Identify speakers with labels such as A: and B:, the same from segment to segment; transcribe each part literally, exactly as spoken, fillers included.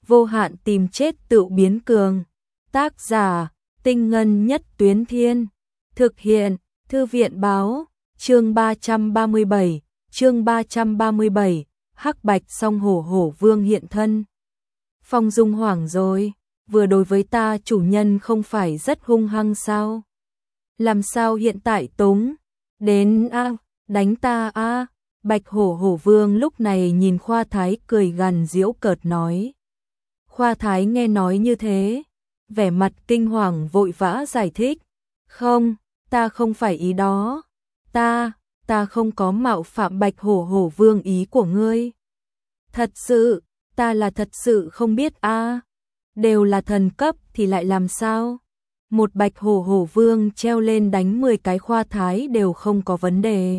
A: vô hạn tìm chết tự biến cường. Tác giả, Tinh Ngân Nhất Tuyến Thiên. Thực hiện, Thư viện báo, chương ba trăm ba mươi bảy, chương ba trăm ba mươi bảy, Hắc Bạch song hổ hổ vương hiện thân. Phong Dung hoảng rồi, vừa đối với ta chủ nhân không phải rất hung hăng sao? Làm sao hiện tại túng, đến a, đánh ta a? Bạch hổ hổ vương lúc này nhìn Khoa Thái cười gằn giễu cợt nói. Khoa Thái nghe nói như thế, vẻ mặt kinh hoàng vội vã giải thích. Không, ta không phải ý đó. Ta, ta không có mạo phạm Bạch hổ hổ vương ý của ngươi. Thật sự, ta là thật sự không biết a. Đều là thần cấp thì lại làm sao? Một Bạch hổ hổ vương treo lên đánh mười cái Khoa Thái đều không có vấn đề.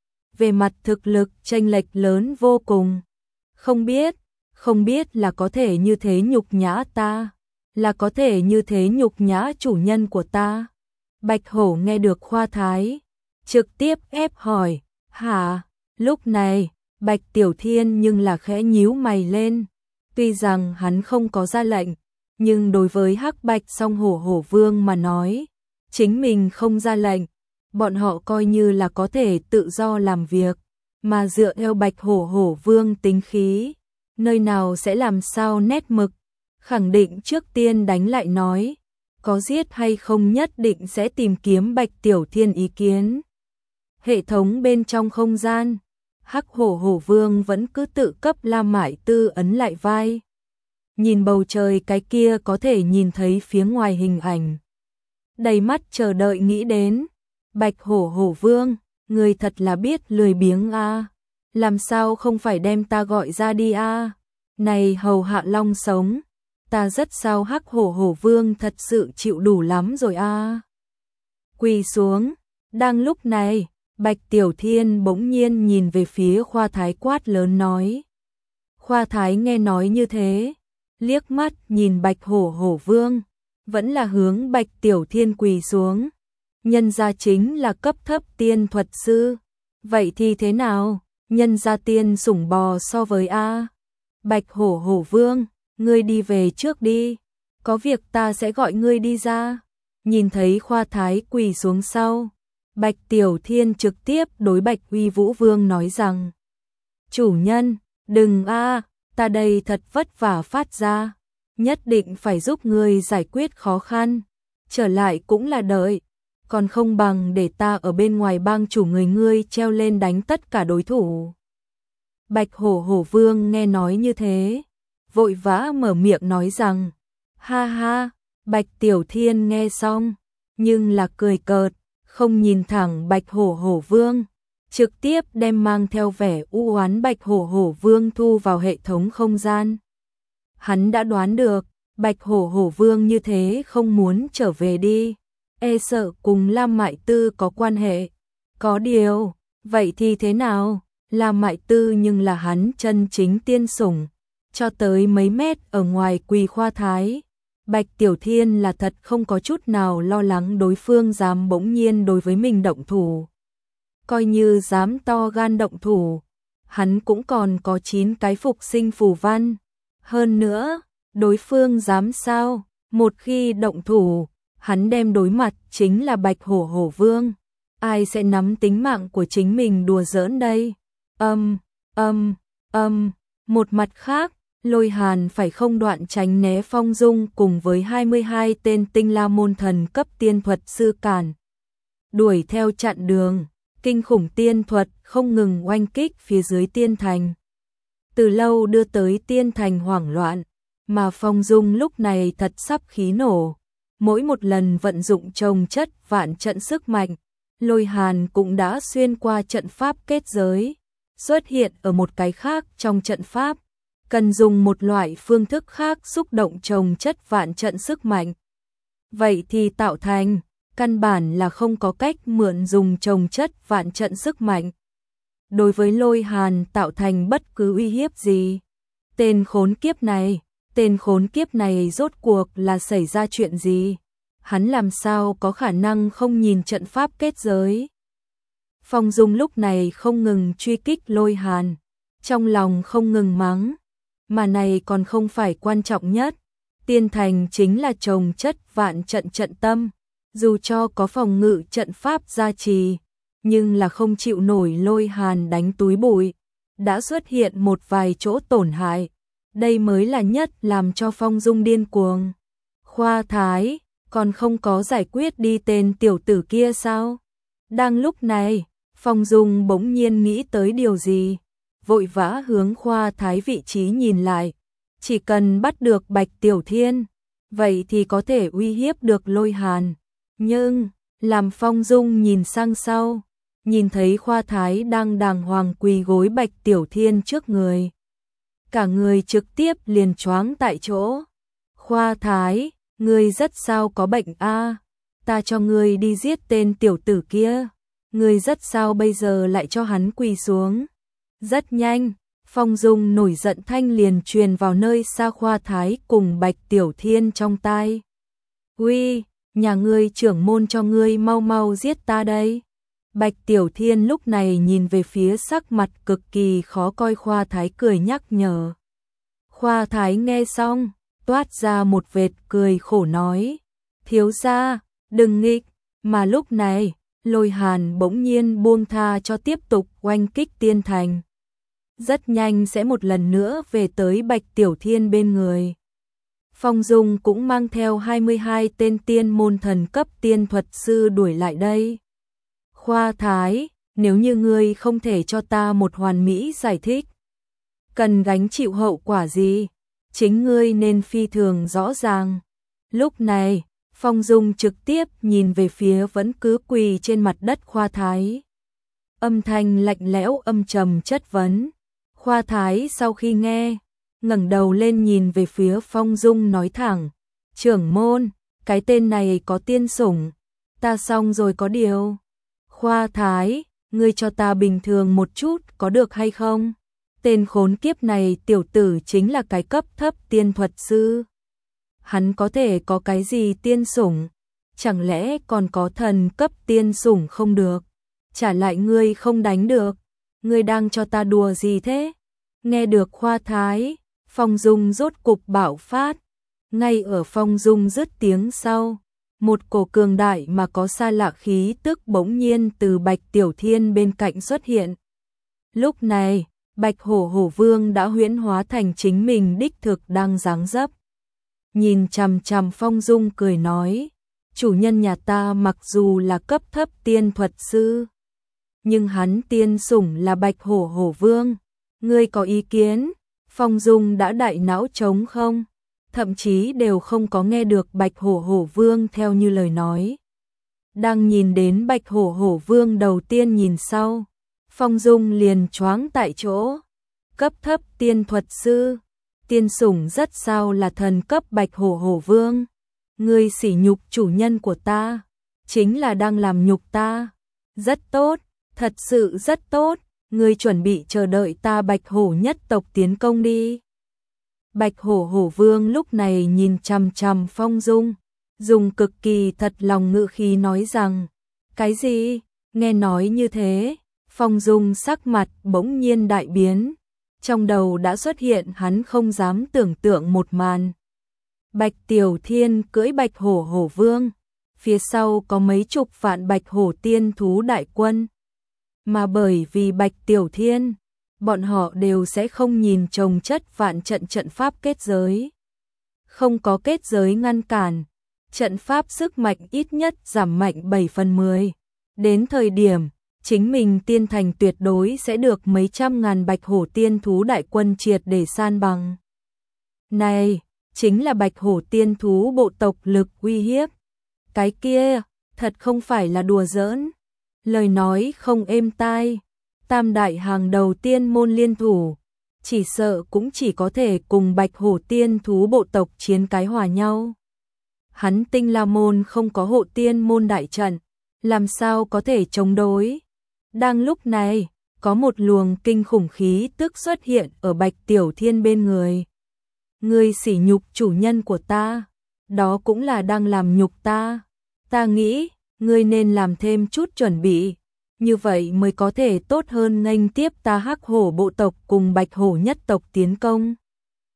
A: Về mặt thực lực chênh lệch lớn vô cùng. Không biết, không biết là có thể như thế nhục nhã ta, là có thể như thế nhục nhã chủ nhân của ta. Bạch hổ nghe được Khoa Thái, trực tiếp ép hỏi, hả? Lúc này, Bạch Tiểu Thiên nhưng là khẽ nhíu mày lên. Tuy rằng hắn không có ra lệnh, nhưng đối với Hắc Bạch song hổ hổ vương mà nói, chính mình không ra lệnh, bọn họ coi như là có thể tự do làm việc, mà dựa theo Bạch hổ hổ vương tính khí, nơi nào sẽ làm sao nét mực, khẳng định trước tiên đánh lại nói, có giết hay không nhất định sẽ tìm kiếm Bạch Tiểu Thiên ý kiến. Hệ thống bên trong không gian, Hắc hổ hổ vương vẫn cứ tự cấp La Mại Tư ấn lại vai. Nhìn bầu trời cái kia có thể nhìn thấy phía ngoài hình ảnh. Đầy mắt chờ đợi nghĩ đến, Bạch hổ hổ vương, người thật là biết lười biếng a, làm sao không phải đem ta gọi ra đi a? Này hầu hạ long sống, ta rất sao Hắc hổ hổ vương thật sự chịu đủ lắm rồi a. Quỳ xuống, đang lúc này, Bạch Tiểu Thiên bỗng nhiên nhìn về phía Khoa Thái quát lớn nói. Khoa Thái nghe nói như thế, liếc mắt nhìn Bạch hổ hổ vương, vẫn là hướng Bạch Tiểu Thiên quỳ xuống. Nhân gia chính là cấp thấp tiên thuật sư, vậy thì thế nào? Nhân gia tiên sủng bò so với a. Bạch hổ hổ vương, ngươi đi về trước đi, có việc ta sẽ gọi ngươi đi ra. Nhìn thấy Khoa Thái quỳ xuống sau, Bạch Tiểu Thiên trực tiếp đối Bạch Uy Vũ Vương nói rằng, chủ nhân, đừng a, ta đây thật vất vả phát ra, nhất định phải giúp ngươi giải quyết khó khăn, trở lại cũng là đợi, còn không bằng để ta ở bên ngoài bang chủ người ngươi treo lên đánh tất cả đối thủ. Bạch hổ hổ vương nghe nói như thế, vội vã mở miệng nói rằng, ha ha. Bạch Tiểu Thiên nghe xong, nhưng là cười cợt, không nhìn thẳng Bạch hổ hổ vương, trực tiếp đem mang theo vẻ u oán Bạch hổ hổ vương thu vào hệ thống không gian. Hắn đã đoán được, Bạch hổ hổ vương như thế không muốn trở về đi, e sợ cùng La Mại Tư có quan hệ. Có điều, vậy thì thế nào? La Mại Tư nhưng là hắn chân chính tiên sủng, cho tới mấy mét ở ngoài quỳ Khoa Thái. Bạch Tiểu Thiên là thật không có chút nào lo lắng đối phương dám bỗng nhiên đối với mình động thủ. Coi như dám to gan động thủ, hắn cũng còn có chín cái phục sinh phù văn. Hơn nữa, đối phương dám sao? Một khi động thủ, hắn đem đối mặt chính là Bạch hổ hổ vương. Ai sẽ nắm tính mạng của chính mình đùa giỡn đây? Âm, âm, âm, một mặt khác, Lôi Hàn phải không đoạn tránh né Phong Dung cùng với hai mươi hai tên tinh la môn thần cấp tiên thuật sư cản. Đuổi theo chặn đường, kinh khủng tiên thuật không ngừng oanh kích phía dưới tiên thành. Từ lâu đưa tới tiên thành hoảng loạn, mà Phong Dung lúc này thật sắp khí nổ. Mỗi một lần vận dụng chồng chất vạn trận sức mạnh, Lôi Hàn cũng đã xuyên qua trận pháp kết giới, xuất hiện ở một cái khác trong trận pháp. Cần dùng một loại phương thức khác xúc động chồng chất vạn trận sức mạnh. Vậy thì tạo thành, căn bản là không có cách mượn dùng chồng chất vạn trận sức mạnh. Đối với Lôi Hàn tạo thành bất cứ uy hiếp gì. Tên khốn kiếp này, tên khốn kiếp này rốt cuộc là xảy ra chuyện gì? Hắn làm sao có khả năng không nhìn trận pháp kết giới? Phong Dung lúc này không ngừng truy kích Lôi Hàn, trong lòng không ngừng mắng. Mà này còn không phải quan trọng nhất. Tiên thành chính là trồng chất vạn trận trận tâm, dù cho có phòng ngự trận pháp gia trì, nhưng là không chịu nổi Lôi Hàn đánh túi bụi, đã xuất hiện một vài chỗ tổn hại. Đây mới là nhất làm cho Phong Dung điên cuồng. Khoa Thái, còn không có giải quyết đi tên tiểu tử kia sao? Đang lúc này, Phong Dung bỗng nhiên nghĩ tới điều gì, vội vã hướng Khoa Thái vị trí nhìn lại. Chỉ cần bắt được Bạch Tiểu Thiên, vậy thì có thể uy hiếp được Lôi Hàn. Nhưng, làm Phong Dung nhìn sang sau, nhìn thấy Khoa Thái đang đàng hoàng quỳ gối Bạch Tiểu Thiên trước người. Cả người trực tiếp liền choáng tại chỗ. Khoa Thái, ngươi rất sao có bệnh a? Ta cho ngươi đi giết tên tiểu tử kia. Ngươi rất sao bây giờ lại cho hắn quỳ xuống. Rất nhanh, Phong Dung nổi giận thanh liền truyền vào nơi xa Khoa Thái cùng Bạch Tiểu Thiên trong tai. Uy, nhà ngươi trưởng môn cho ngươi mau mau giết ta đây. Bạch Tiểu Thiên lúc này nhìn về phía sắc mặt cực kỳ khó coi Khoa Thái cười nhắc nhở. Khoa Thái nghe xong, toát ra một vệt cười khổ nói. Thiếu gia, đừng nghịch. Mà lúc này, Lôi Hàn bỗng nhiên buông tha cho tiếp tục oanh kích tiên thành. Rất nhanh sẽ một lần nữa về tới Bạch Tiểu Thiên bên người. Phong Dung cũng mang theo hai mươi hai tên tiên môn thần cấp tiên thuật sư đuổi lại đây. Khoa Thái, nếu như ngươi không thể cho ta một hoàn mỹ giải thích, cần gánh chịu hậu quả gì, chính ngươi nên phi thường rõ ràng. Lúc này, Phong Dung trực tiếp nhìn về phía vẫn cứ quỳ trên mặt đất Khoa Thái. Âm thanh lạnh lẽo âm trầm chất vấn. Khoa Thái sau khi nghe, ngẩng đầu lên nhìn về phía Phong Dung nói thẳng. Trưởng môn, cái tên này có tiên sủng, ta xong rồi có điều. Khoa Thái, ngươi cho ta bình thường một chút có được hay không? Tên khốn kiếp này tiểu tử chính là cái cấp thấp tiên thuật sư. Hắn có thể có cái gì tiên sủng? Chẳng lẽ còn có thần cấp tiên sủng không được? Trả lại ngươi không đánh được. Ngươi đang cho ta đùa gì thế? Nghe được Khoa Thái, Phong Dung rốt cục bạo phát. Ngay ở Phong Dung dứt tiếng sau, một cổ cường đại mà có xa lạ khí tức bỗng nhiên từ Bạch Tiểu Thiên bên cạnh xuất hiện. Lúc này, Bạch Hổ Hổ Vương đã huyễn hóa thành chính mình đích thực đang dáng dấp. Nhìn chằm chằm Phong Dung cười nói, chủ nhân nhà ta mặc dù là cấp thấp tiên thuật sư, nhưng hắn tiên sủng là Bạch Hổ Hổ Vương. Ngươi có ý kiến? Phong Dung đã đại não trống không? Thậm chí đều không có nghe được Bạch Hổ Hổ Vương theo như lời nói. Đang nhìn đến Bạch Hổ Hổ Vương đầu tiên nhìn sau, Phong Dung liền choáng tại chỗ. Cấp thấp tiên thuật sư, tiên sủng rất sao là thần cấp Bạch Hổ Hổ Vương. Ngươi sỉ nhục chủ nhân của ta, chính là đang làm nhục ta. Rất tốt, thật sự rất tốt, ngươi chuẩn bị chờ đợi ta Bạch Hổ nhất tộc tiến công đi. Bạch Hổ Hổ Vương lúc này nhìn chằm chằm Phong Dung, dùng cực kỳ thật lòng ngữ khí nói rằng, cái gì? Nghe nói như thế, Phong Dung sắc mặt bỗng nhiên đại biến, trong đầu đã xuất hiện hắn không dám tưởng tượng một màn. Bạch Tiểu Thiên cưỡi Bạch Hổ Hổ Vương, phía sau có mấy chục vạn Bạch Hổ tiên thú đại quân. Mà bởi vì Bạch Tiểu Thiên, bọn họ đều sẽ không nhìn trồng chất vạn trận trận pháp kết giới. Không có kết giới ngăn cản, trận pháp sức mạnh ít nhất giảm mạnh bảy phần mười. Đến thời điểm, chính mình tiên thành tuyệt đối sẽ được mấy trăm ngàn Bạch Hổ tiên thú đại quân triệt để san bằng. Này, chính là Bạch Hổ tiên thú bộ tộc lực uy hiếp. Cái kia, thật không phải là đùa giỡn. Lời nói không êm tai, tam đại hàng đầu tiên môn liên thủ, chỉ sợ cũng chỉ có thể cùng Bạch Hổ tiên thú bộ tộc chiến cái hòa nhau. Hắn Tinh La môn không có hộ tiên môn đại trận, làm sao có thể chống đối. Đang lúc này, có một luồng kinh khủng khí tức xuất hiện ở Bạch Tiểu Thiên bên người. Ngươi sỉ nhục chủ nhân của ta, đó cũng là đang làm nhục ta. Ta nghĩ, ngươi nên làm thêm chút chuẩn bị, như vậy mới có thể tốt hơn nghênh tiếp ta Hắc Hổ bộ tộc cùng Bạch Hổ nhất tộc tiến công.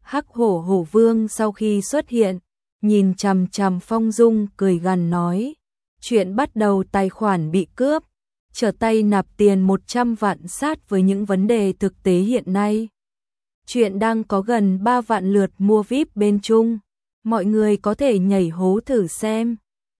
A: Hắc hổ hổ vương sau khi xuất hiện, nhìn chằm chằm Phong Dung cười gằn nói. Chuyện bắt đầu tài khoản bị cướp, trở tay nạp tiền một trăm vạn sát với những vấn đề thực tế hiện nay. Chuyện đang có gần ba vạn lượt mua vi ai pi bên Trung, mọi người có thể nhảy hố thử xem.